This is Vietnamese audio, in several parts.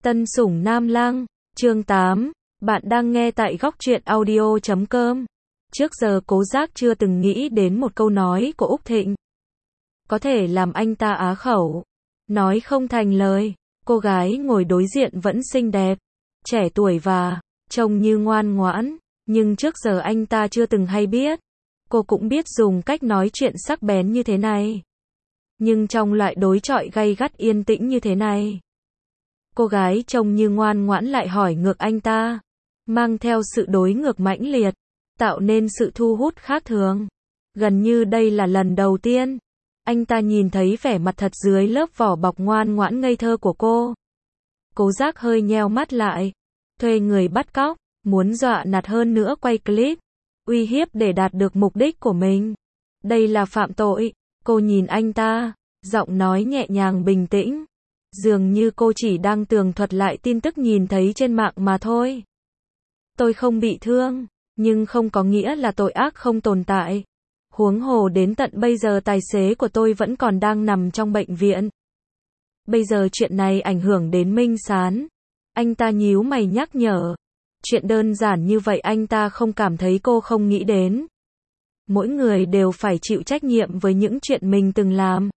Tân Sủng Nam Lang, chương 8, bạn đang nghe tại góc truyện audio.com. Trước giờ Cố Giác chưa từng nghĩ đến một câu nói của Úc Thịnh có thể làm anh ta á khẩu, nói không thành lời. Cô gái ngồi đối diện vẫn xinh đẹp, trẻ tuổi và trông như ngoan ngoãn, nhưng trước giờ anh ta chưa từng hay biết. Cô cũng biết dùng cách nói chuyện sắc bén như thế này, nhưng trong loại đối chọi gay gắt yên tĩnh như thế này, cô gái trông như ngoan ngoãn lại hỏi ngược anh ta, mang theo sự đối ngược mãnh liệt, tạo nên sự thu hút khác thường. Gần như đây là lần đầu tiên anh ta nhìn thấy vẻ mặt thật dưới lớp vỏ bọc ngoan ngoãn ngây thơ của cô. Cố Giác hơi nheo mắt lại, thuê người bắt cóc, muốn dọa nạt hơn nữa quay clip, uy hiếp để đạt được mục đích của mình. Đây là phạm tội. Cô nhìn anh ta, giọng nói nhẹ nhàng bình tĩnh, dường như cô chỉ đang tường thuật lại tin tức nhìn thấy trên mạng mà thôi. Tôi không bị thương, nhưng không có nghĩa là tội ác không tồn tại. Huống hồ đến tận bây giờ tài xế của tôi vẫn còn đang nằm trong bệnh viện. Bây giờ chuyện này ảnh hưởng đến Minh Sán. Anh ta nhíu mày nhắc nhở. Chuyện đơn giản như vậy anh ta không cảm thấy cô không nghĩ đến. Mỗi người đều phải chịu trách nhiệm với những chuyện mình từng làm.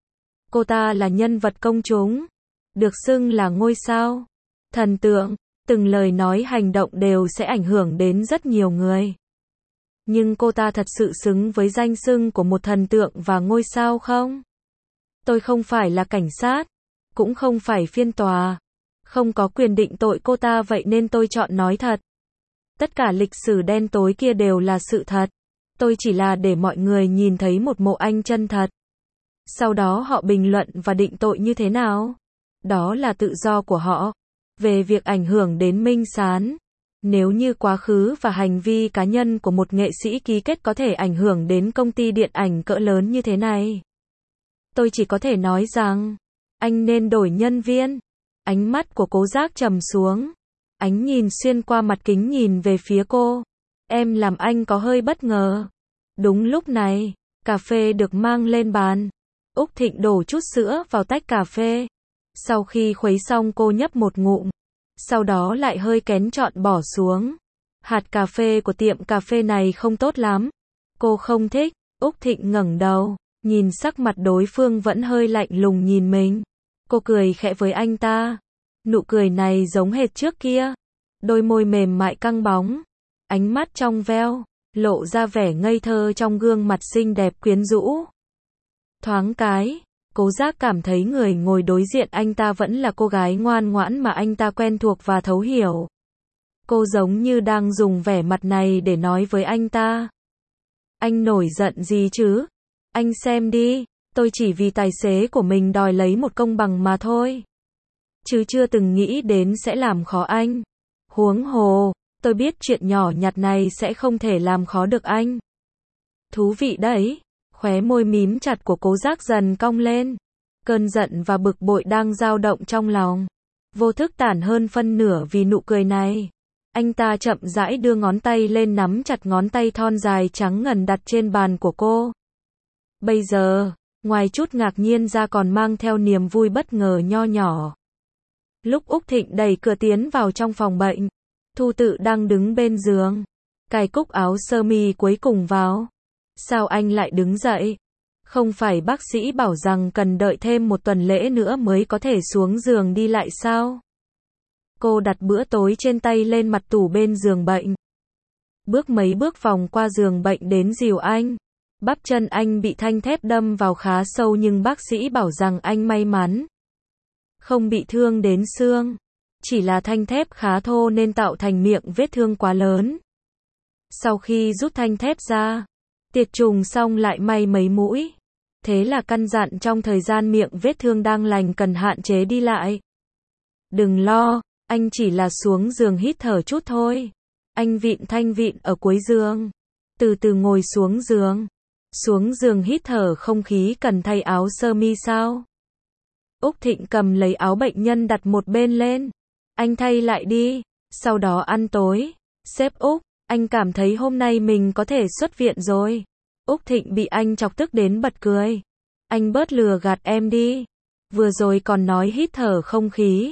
Cô ta là nhân vật công chúng, được xưng là ngôi sao, thần tượng, từng lời nói hành động đều sẽ ảnh hưởng đến rất nhiều người. Nhưng cô ta thật sự xứng với danh xưng của một thần tượng và ngôi sao không? Tôi không phải là cảnh sát, cũng không phải phiên tòa, không có quyền định tội cô ta, vậy nên tôi chọn nói thật. Tất cả lịch sử đen tối kia đều là sự thật. Tôi chỉ là để mọi người nhìn thấy một Mộ Anh chân thật. Sau đó họ bình luận và định tội như thế nào? Đó là tự do của họ. Về việc ảnh hưởng đến Minh Sán, nếu như quá khứ và hành vi cá nhân của một nghệ sĩ ký kết có thể ảnh hưởng đến công ty điện ảnh cỡ lớn như thế này, tôi chỉ có thể nói rằng, anh nên đổi nhân viên. Ánh mắt của Cố Giác trầm xuống. Ánh nhìn xuyên qua mặt kính nhìn về phía cô. Em làm anh có hơi bất ngờ. Đúng lúc này, cà phê được mang lên bàn. Úc Thịnh đổ chút sữa vào tách cà phê. Sau khi khuấy xong cô nhấp một ngụm, sau đó lại hơi kén chọn bỏ xuống. Hạt cà phê của tiệm cà phê này không tốt lắm. Cô không thích. Úc Thịnh ngẩng đầu, nhìn sắc mặt đối phương vẫn hơi lạnh lùng nhìn mình. Cô cười khẽ với anh ta. Nụ cười này giống hệt trước kia. Đôi môi mềm mại căng bóng, ánh mắt trong veo, lộ ra vẻ ngây thơ trong gương mặt xinh đẹp quyến rũ. Thoáng cái, Cố Giác cảm thấy người ngồi đối diện anh ta vẫn là cô gái ngoan ngoãn mà anh ta quen thuộc và thấu hiểu. Cô giống như đang dùng vẻ mặt này để nói với anh ta. Anh nổi giận gì chứ? Anh xem đi, tôi chỉ vì tài xế của mình đòi lấy một công bằng mà thôi. Chứ chưa từng nghĩ đến sẽ làm khó anh. Huống hồ, tôi biết chuyện nhỏ nhặt này sẽ không thể làm khó được anh. Thú vị đấy. Khóe môi mím chặt của Cố Giác dần cong lên. Cơn giận và bực bội đang dao động trong lòng, vô thức tản hơn phân nửa vì nụ cười này. Anh ta chậm rãi đưa ngón tay lên nắm chặt ngón tay thon dài trắng ngần đặt trên bàn của cô. Bây giờ, ngoài chút ngạc nhiên ra còn mang theo niềm vui bất ngờ nho nhỏ. Lúc Úc Thịnh đẩy cửa tiến vào trong phòng bệnh, Thu Tự đang đứng bên giường, cài cúc áo sơ mi cuối cùng vào. Sao anh lại đứng dậy? Không phải bác sĩ bảo rằng cần đợi thêm một tuần lễ nữa mới có thể xuống giường đi lại sao? Cô đặt bữa tối trên tay lên mặt tủ bên giường bệnh. Bước mấy bước vòng qua giường bệnh đến dìu anh. Bắp chân anh bị thanh thép đâm vào khá sâu nhưng bác sĩ bảo rằng anh may mắn không bị thương đến xương. Chỉ là thanh thép khá thô nên tạo thành miệng vết thương quá lớn. Sau khi rút thanh thép ra, tiệt trùng xong lại may mấy mũi. Thế là căn dặn trong thời gian miệng vết thương đang lành cần hạn chế đi lại. Đừng lo, anh chỉ là xuống giường hít thở chút thôi. Anh vịn thanh vịn ở cuối giường, từ từ ngồi xuống giường. Xuống giường hít thở không khí cần thay áo sơ mi sao? Úc Thịnh cầm lấy áo bệnh nhân đặt một bên lên. Anh thay lại đi, sau đó ăn tối. Sếp Úc, anh cảm thấy hôm nay mình có thể xuất viện rồi. Úc Thịnh bị anh chọc tức đến bật cười. Anh bớt lừa gạt em đi. Vừa rồi còn nói hít thở không khí.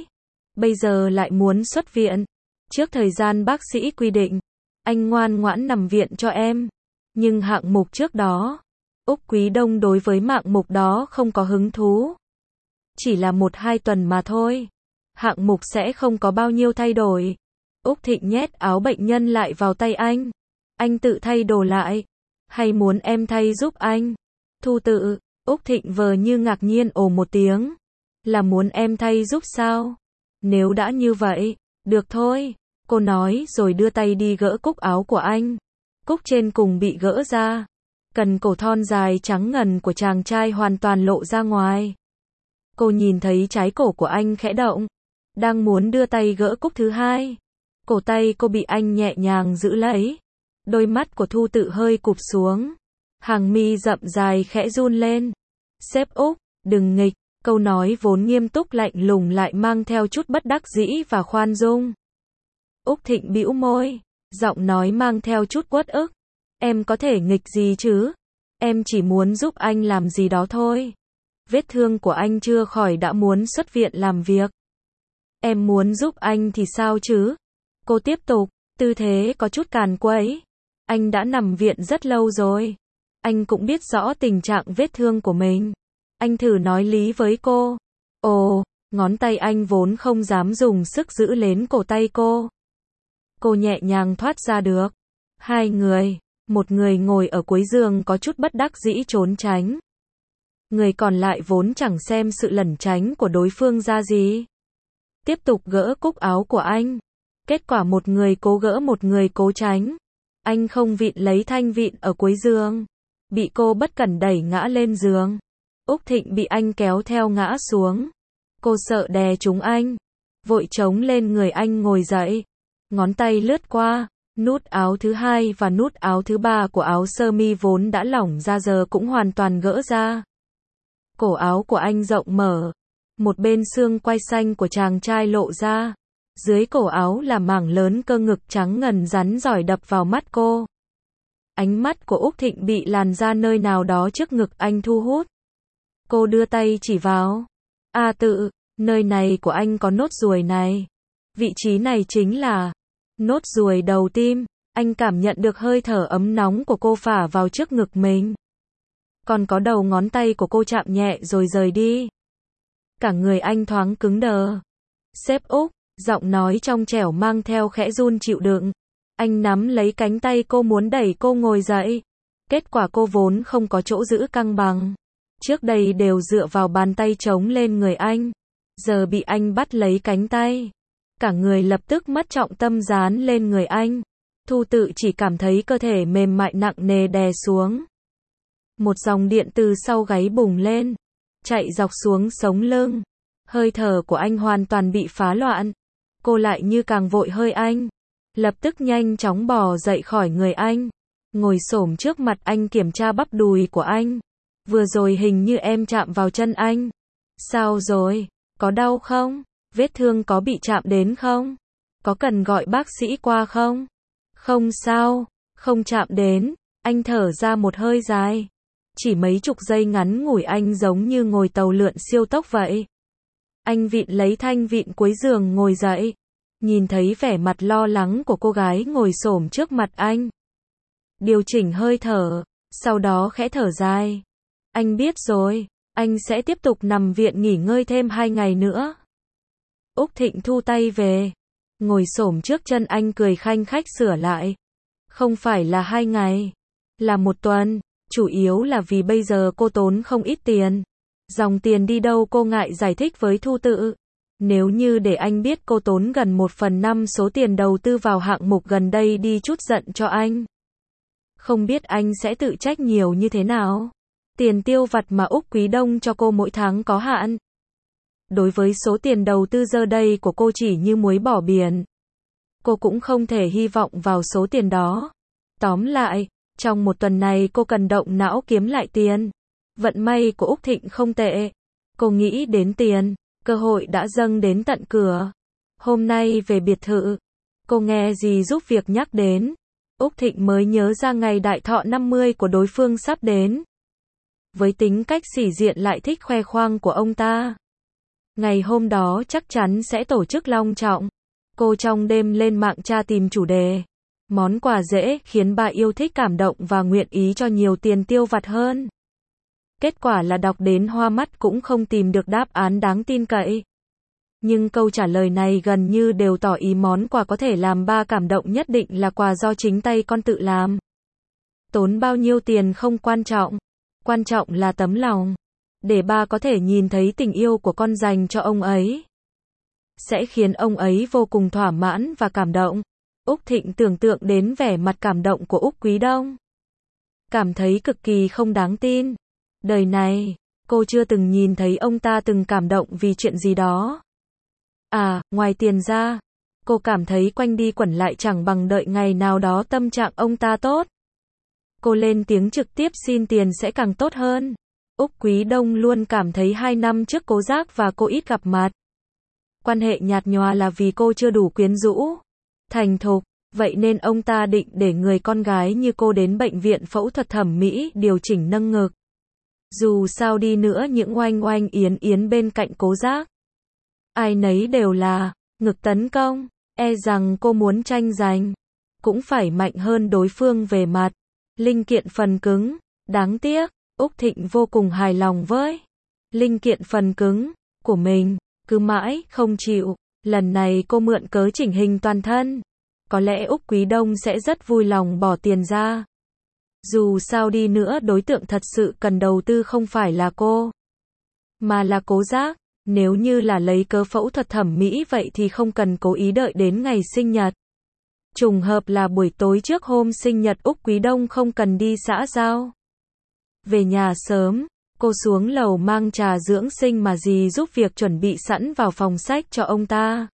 bây giờ lại muốn xuất viện. Trước thời gian bác sĩ quy định, anh ngoan ngoãn nằm viện cho em. Nhưng hạng mục trước đó, Úc Quý Đông đối với hạng mục đó không có hứng thú. Chỉ là 1-2 tuần mà thôi. Hạng mục sẽ không có bao nhiêu thay đổi. Úc Thịnh nhét áo bệnh nhân lại vào tay anh. Anh tự thay đồ lại. Hay muốn em thay giúp anh? Thu Tự, Úc Thịnh vờ như ngạc nhiên ồ một tiếng. Là muốn em thay giúp sao? Nếu đã như vậy, được thôi. Cô nói rồi đưa tay đi gỡ cúc áo của anh. Cúc trên cùng bị gỡ ra. Cần cổ thon dài trắng ngần của chàng trai hoàn toàn lộ ra ngoài. Cô nhìn thấy trái cổ của anh khẽ động. Đang muốn đưa tay gỡ cúc thứ hai. Cổ tay cô bị anh nhẹ nhàng giữ lấy. Đôi mắt của Thu Tự hơi cụp xuống. Hàng mi rậm dài khẽ run lên. Sếp Úc, đừng nghịch. Câu nói vốn nghiêm túc lạnh lùng lại mang theo chút bất đắc dĩ và khoan dung. Úc Thịnh bĩu môi. Giọng nói mang theo chút uất ức. Em có thể nghịch gì chứ? Em chỉ muốn giúp anh làm gì đó thôi. Vết thương của anh chưa khỏi đã muốn xuất viện làm việc. Em muốn giúp anh thì sao chứ? Cô tiếp tục, tư thế có chút càn quấy. Anh đã nằm viện rất lâu rồi. Anh cũng biết rõ tình trạng vết thương của mình. Anh thử nói lý với cô. Ồ, ngón tay anh vốn không dám dùng sức giữ lên cổ tay cô. Cô nhẹ nhàng thoát ra được. Hai người, một người ngồi ở cuối giường có chút bất đắc dĩ trốn tránh. Người còn lại vốn chẳng xem sự lẩn tránh của đối phương ra gì. Tiếp tục gỡ cúc áo của anh. Kết quả một người cố gỡ một người cố tránh. Anh không vịn lấy thanh vịn ở cuối giường. Bị cô bất cẩn đẩy ngã lên giường. Úc Thịnh bị anh kéo theo ngã xuống. Cô sợ đè trúng anh. Vội chống lên người anh ngồi dậy. Ngón tay lướt qua. Nút áo thứ hai và nút áo thứ ba của áo sơ mi vốn đã lỏng ra giờ cũng hoàn toàn gỡ ra. Cổ áo của anh rộng mở. Một bên xương quai xanh của chàng trai lộ ra. Dưới cổ áo là mảng lớn cơ ngực trắng ngần rắn rỏi đập vào mắt cô. Ánh mắt của Úc Thịnh bị làn da nơi nào đó trước ngực anh thu hút. Cô đưa tay chỉ vào. Tự, nơi này của anh có nốt ruồi này. Vị trí này chính là nốt ruồi đầu tim. Anh cảm nhận được hơi thở ấm nóng của cô phả vào trước ngực mình. Còn có đầu ngón tay của cô chạm nhẹ rồi rời đi. Cả người anh thoáng cứng đờ. Sếp Úc, giọng nói trong trẻo mang theo khẽ run chịu đựng. Anh nắm lấy cánh tay cô muốn đẩy cô ngồi dậy. Kết quả cô vốn không có chỗ giữ cân bằng. Trước đây đều dựa vào bàn tay chống lên người anh. Giờ bị anh bắt lấy cánh tay. Cả người lập tức mất trọng tâm dán lên người anh. Thu Tự chỉ cảm thấy cơ thể mềm mại nặng nề đè xuống. Một dòng điện từ sau gáy bùng lên. Chạy dọc xuống sống lưng. Hơi thở của anh hoàn toàn bị phá loạn. Cô lại như càng vội hơi anh. Lập tức nhanh chóng bò dậy khỏi người anh. Ngồi xổm trước mặt anh kiểm tra bắp đùi của anh. Vừa rồi hình như em chạm vào chân anh. Sao rồi? Có đau không? Vết thương có bị chạm đến không? Có cần gọi bác sĩ qua không? Không sao, không chạm đến. Anh thở ra một hơi dài. Chỉ mấy chục giây ngắn ngủi anh giống như ngồi tàu lượn siêu tốc vậy. Anh vịn lấy thanh vịn cuối giường ngồi dậy. Nhìn thấy vẻ mặt lo lắng của cô gái ngồi xổm trước mặt anh. Điều chỉnh hơi thở, sau đó khẽ thở dài. Anh biết rồi, anh sẽ tiếp tục nằm viện nghỉ ngơi thêm 2 ngày nữa. Úc Thịnh thu tay về. Ngồi xổm trước chân anh cười khanh khách sửa lại. Không phải là 2 ngày, là 1 tuần. Chủ yếu là vì bây giờ cô tốn không ít tiền. Dòng tiền đi đâu cô ngại giải thích với Thu Tự. Nếu như để anh biết cô tốn gần 1/5 số tiền đầu tư vào hạng mục gần đây đi chút giận cho anh. Không biết anh sẽ tự trách nhiều như thế nào. Tiền tiêu vặt mà Úc Quý Đông cho cô mỗi tháng có hạn. Đối với số tiền đầu tư giờ đây của cô chỉ như muối bỏ biển. Cô cũng không thể hy vọng vào số tiền đó. Tóm lại, trong 1 tuần này cô cần động não kiếm lại tiền. Vận may của Úc Thịnh không tệ. Cô nghĩ đến tiền, cơ hội đã dâng đến tận cửa. Hôm nay về biệt thự, cô nghe dì giúp việc nhắc đến. Úc Thịnh mới nhớ ra ngày đại thọ 50 của đối phương sắp đến. Với tính cách sĩ diện lại thích khoe khoang của ông ta, Ngày hôm đó chắc chắn sẽ tổ chức long trọng. Cô trong đêm lên mạng tra tìm chủ đề. Món quà dễ khiến bà yêu thích cảm động và nguyện ý cho nhiều tiền tiêu vặt hơn. Kết quả là đọc đến hoa mắt cũng không tìm được đáp án đáng tin cậy. Nhưng câu trả lời này gần như đều tỏ ý món quà có thể làm ba cảm động nhất định là quà do chính tay con tự làm. Tốn bao nhiêu tiền không quan trọng. Quan trọng là tấm lòng. Để ba có thể nhìn thấy tình yêu của con dành cho ông ấy. Sẽ khiến ông ấy vô cùng thỏa mãn và cảm động. Úc Thịnh tưởng tượng đến vẻ mặt cảm động của Úc Quý Đông. Cảm thấy cực kỳ không đáng tin. Đời này, cô chưa từng nhìn thấy ông ta từng cảm động vì chuyện gì đó. À, ngoài tiền ra, cô cảm thấy quanh đi quẩn lại chẳng bằng đợi ngày nào đó tâm trạng ông ta tốt. Cô lên tiếng trực tiếp xin tiền sẽ càng tốt hơn. Úc Quý Đông luôn cảm thấy 2 năm trước Cố Giác và cô ít gặp mặt. Quan hệ nhạt nhòa là vì cô chưa đủ quyến rũ, thành thục, vậy nên ông ta định để người con gái như cô đến bệnh viện phẫu thuật thẩm mỹ điều chỉnh nâng ngực. Dù sao đi nữa những oanh oanh yến yến bên cạnh Cố Giác, ai nấy đều là ngực tấn công, e rằng cô muốn tranh giành, cũng phải mạnh hơn đối phương về mặt linh kiện phần cứng. Đáng tiếc, Úc Thịnh vô cùng hài lòng với linh kiện phần cứng của mình, cứ mãi không chịu. Lần này cô mượn cớ chỉnh hình toàn thân. Có lẽ Úc Quý Đông sẽ rất vui lòng bỏ tiền ra. Dù sao đi nữa đối tượng thật sự cần đầu tư không phải là cô, mà là Cố Giác. Nếu như là lấy cớ phẫu thuật thẩm mỹ vậy thì không cần cố ý đợi đến ngày sinh nhật. Trùng hợp là buổi tối trước hôm sinh nhật Úc Quý Đông không cần đi xã giao. Về nhà sớm, cô xuống lầu mang trà dưỡng sinh mà dì giúp việc chuẩn bị sẵn vào phòng sách cho ông ta.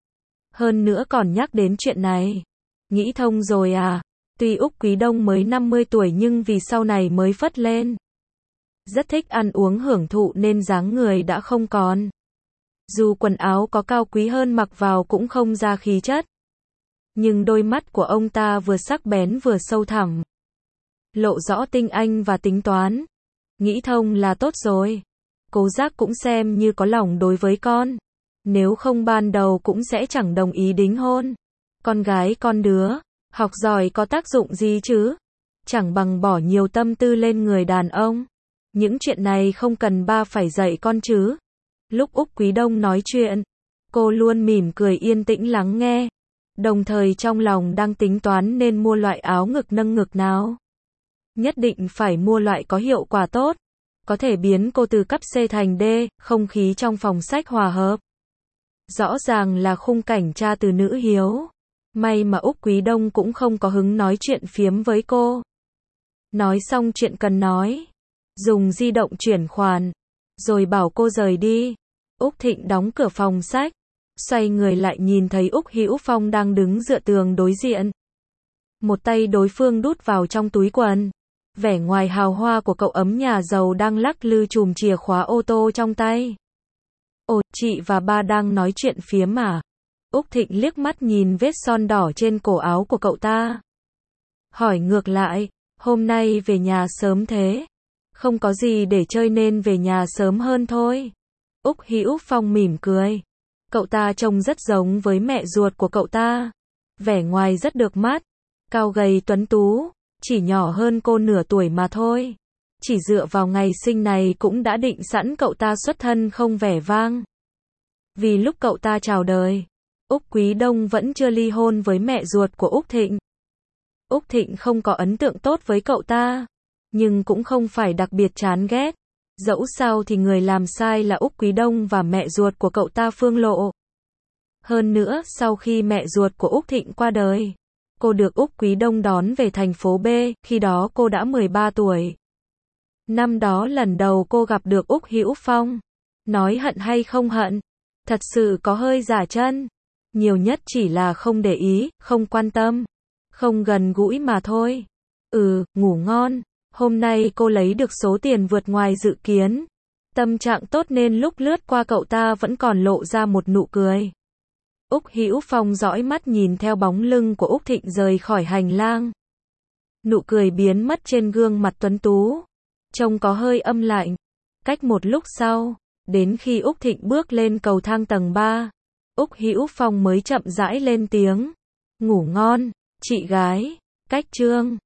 Hơn nữa còn nhắc đến chuyện này. Nghĩ thông rồi à? Tuy Úc Quý Đông mới 50 tuổi nhưng vì sau này mới phất lên. Rất thích ăn uống hưởng thụ nên dáng người đã không còn. Dù quần áo có cao quý hơn mặc vào cũng không ra khí chất. Nhưng đôi mắt của ông ta vừa sắc bén vừa sâu thẳm. Lộ rõ tinh anh và tính toán. Nghĩ thông là tốt rồi. Cố Giác cũng xem như có lòng đối với con. Nếu không ban đầu cũng sẽ chẳng đồng ý đính hôn. Con gái con đứa, học giỏi có tác dụng gì chứ? Chẳng bằng bỏ nhiều tâm tư lên người đàn ông. Những chuyện này không cần ba phải dạy con chứ. Lúc Úc Quý Đông nói chuyện, cô luôn mỉm cười yên tĩnh lắng nghe. Đồng thời trong lòng đang tính toán nên mua loại áo ngực nâng ngực nào. Nhất định phải mua loại có hiệu quả tốt. Có thể biến cô từ cấp C thành D, không khí trong phòng sách hòa hợp. Rõ ràng là khung cảnh cha từ nữ hiếu. May mà Úc Quý Đông cũng không có hứng nói chuyện phiếm với cô. Nói xong chuyện cần nói. Dùng di động chuyển khoản. Rồi bảo cô rời đi. Úc Thịnh đóng cửa phòng sách. Xoay người lại nhìn thấy Úc Hữu Phong đang đứng dựa tường đối diện. Một tay đối phương đút vào trong túi quần. Vẻ ngoài hào hoa của cậu ấm nhà giàu đang lắc lư chùm chìa khóa ô tô trong tay. Ồ, chị và ba đang nói chuyện phiếm à? Úc Thịnh liếc mắt nhìn vết son đỏ trên cổ áo của cậu ta. Hỏi ngược lại, hôm nay về nhà sớm thế? Không có gì để chơi nên về nhà sớm hơn thôi. Úc Hữu Phong mỉm cười. Cậu ta trông rất giống với mẹ ruột của cậu ta. Vẻ ngoài rất được mắt. Cao gầy tuấn tú. Chỉ nhỏ hơn cô nửa tuổi mà thôi. Chỉ dựa vào ngày sinh này cũng đã định sẵn cậu ta xuất thân không vẻ vang. Vì lúc cậu ta chào đời, Úc Quý Đông vẫn chưa ly hôn với mẹ ruột của Úc Thịnh. Úc Thịnh không có ấn tượng tốt với cậu ta, nhưng cũng không phải đặc biệt chán ghét. Dẫu sao thì người làm sai là Úc Quý Đông và mẹ ruột của cậu ta Phương Lộ. Hơn nữa, sau khi mẹ ruột của Úc Thịnh qua đời, cô được Úc Quý Đông đón về thành phố B, khi đó cô đã 13 tuổi. Năm đó lần đầu cô gặp được Úc Hữu Phong. Nói hận hay không hận, thật sự có hơi giả chân. Nhiều nhất chỉ là không để ý, không quan tâm, không gần gũi mà thôi. Ngủ ngon. Hôm nay cô lấy được số tiền vượt ngoài dự kiến. Tâm trạng tốt nên lúc lướt qua cậu ta vẫn còn lộ ra một nụ cười. Úc Hữu Phong dõi mắt nhìn theo bóng lưng của Úc Thịnh rời khỏi hành lang. Nụ cười biến mất trên gương mặt tuấn tú. Trông có hơi âm lạnh. Cách một lúc sau, Đến khi Úc Thịnh bước lên cầu thang tầng 3, Úc Hữu Phong mới chậm rãi lên tiếng. Ngủ ngon, chị gái. Cách chương